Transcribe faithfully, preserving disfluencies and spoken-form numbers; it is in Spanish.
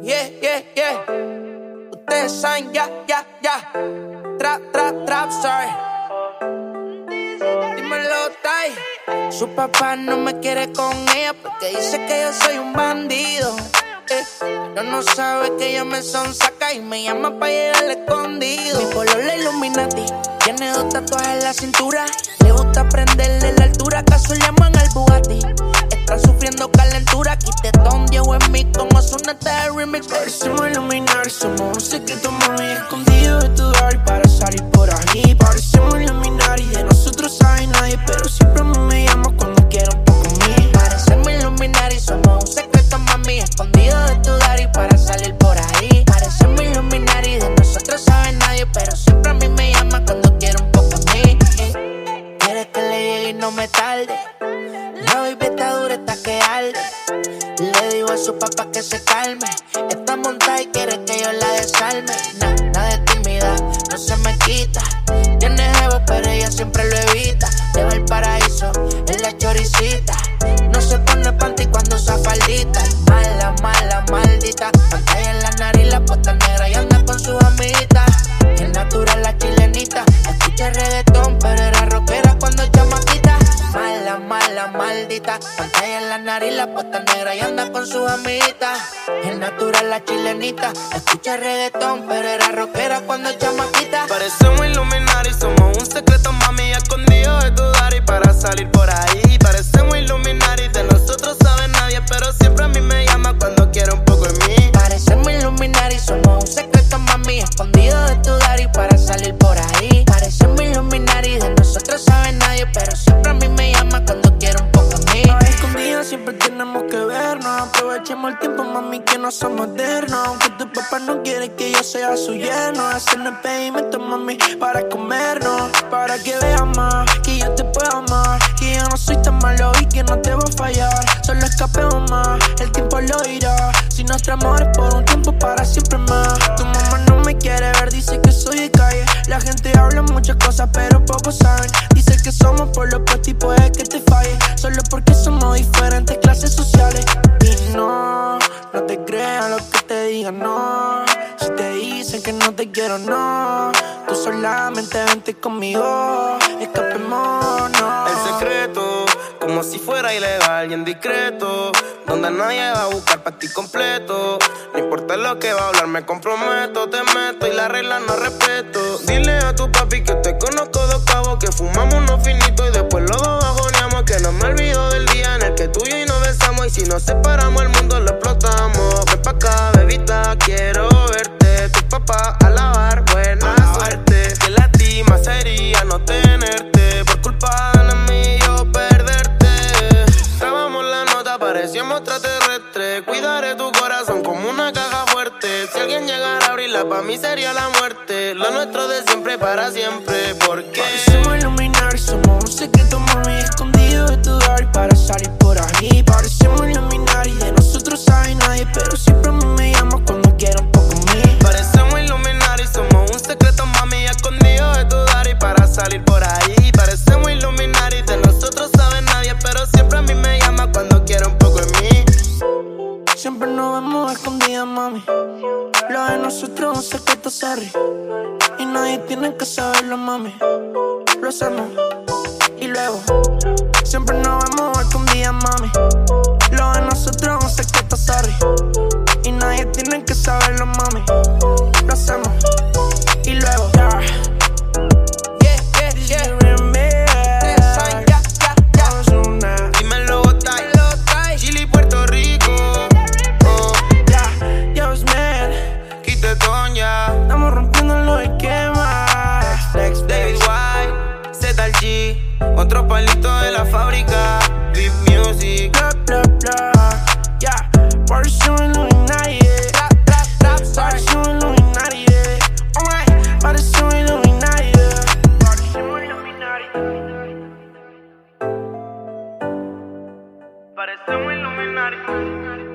Yeah, yeah, yeah. Ustedes saben, ya, ya, ya. Trap, trap, trap, sorry. Dímelo, Tai. Su papá no me quiere con ella porque dice que yo soy un bandido. Eh, pero no sabe que ella me sonsaca y me llama pa' llegar escondido. Mi polola Illuminati tiene dos tatuajes en la cintura. Le gusta prenderle la altura, acaso llaman al Bugatti. Está sufriendo calentura, quitetón, Diego en mí como Sunata de remix. Parecemos iluminar, somos un secreto, mami, escondido de tu daddy para salir por ahí. Parecemos iluminar y de nosotros sabe nadie, pero siempre a mí me llama cuando quiere un poco mí. Parecemos iluminar y somos un secreto, mami, escondido de tu daddy para salir por ahí. Parecemos iluminar y de nosotros sabe nadie, pero siempre a mí me llama cuando quiere un poco a mí. Quiere que le llegue y no me tarde. La baby está dura, está que arde. Le digo a su papá que se calme. Está montada y quiere que yo la desarme. Nah, nada de timidez, no se me quita. Tiene jevo, pero ella siempre lo evita. Lleva el paraíso en la choricita. No se pone panty cuando usa faldita. Mala, mala, maldita. Pantalla en la nariz, la puesta negra y anda con sus amiguitas. Es natural la chilenita. Escucha reggaetón, pero era rockera cuando chamaquita. Mala, mala, maldita. Pantalla en la nariz, la puesta negra y anda con sus amiguitas. Es natural la chilenita. Escucha reggaetón, pero era rockera cuando chamaquita. Parecemos iluminar y somos un secreto, mami, escondido de tu daddy para salir por ahí. Parecemos iluminar y de nosotros sabe nadie, pero siempre a mí me llama cuando quiere un poco de mí. Parecemos iluminar y somos un secreto, mami, escondido de tu daddy para salir por ahí. Parecemos iluminar y de nosotros sabe nadie, pero siempre a mí me llama cuando quiere un poco de mí. Escondidas siempre tenemos que vernos. Aprovechemos el tiempo, mami, que no somos modernos. Aunque tu papá no quiere que yo sea su yerno. Hacernos pedimento, mami, para comernos. Para que veas más, que yo te puedo amar. Que yo no soy tan malo y que no te voy a fallar. Solo escapemos más, el tiempo lo dirá. Si nuestro amor es por un tiempo, para siempre más. Tu mamá no me quiere ver, dice que soy de calle. La gente habla muchas cosas, pero pocos saben. Dice que somos por lo opuesto y puede que te falle. Solo porque somos diferentes clases sociales. Y no, no te creas lo que te digan, no. Si te dicen que no te quiero, no. Tú solamente vente conmigo, escapemos, no. El secreto, como si fuera ilegal y en discreto, donde nadie va a buscar pa' ti completo. No importa lo que va a hablar, me comprometo. Te meto y la regla no respeto. Dile a tu papi que te conozco dos cabos, que fumamos unos finitos y después los dos agoneamos. Que no me olvido del día en el que tú y yo nos besamos. Y si nos separamos el mundo lo explotamos. Ven pa' acá, bebita, quiero verte. Tu papá a lavar, buena suerte. Que lástima sería no tenerte. Por culpa de mí yo perderte. Grabamos la nota, parecíamos extraterrestres. Cuidaré tu corazón como una caja fuerte. Si alguien llegara a abrirla, pa' mí sería la muerte. Lo nuestro de siempre para siempre. Porque parecemos iluminar, somos un secreto, mami, escondido de tu daddy para salir por ahí. Parecemos iluminar y de nosotros sabe nadie, pero siempre a mí me llama cuando quiere un poco mí. Parecemos iluminar y somos un secreto, mami, escondido de tu daddy para salir por ahí. Parecemos iluminar y de nosotros sabe nadie, pero siempre a mí me llama cuando quiere un poco de mí. Siempre nos vemos escondidas, mami. Lo de nosotros es un secreto, sorry. Y nadie tiene que saberlo, mami. Lo hacemos y luego siempre nos vemos escondidas, mami. Lo de nosotros es un secreto, sorry. Y nadie tiene que saberlo, mami. Lo hacemos y luego yeah. Yeah, yeah, yeah. Ustedes saben, ya, ya, ya. Dímelo, Tai. Dímelo, Tai. Chile, Puerto Rico. Oh, yeah. Yo, man, quitetón ya. Estamos rompiendo los esquemas. Flex, David White, Z G. Otro palito de la fábrica. Big Music. Bla, bla, bla. Yeah. Parecemos Illuminati. Trap, trap, trap, sorry. Parecemos Illuminati. Alright. Parecemos Illuminati. Parecemos Illuminati. Parecemos Illuminati.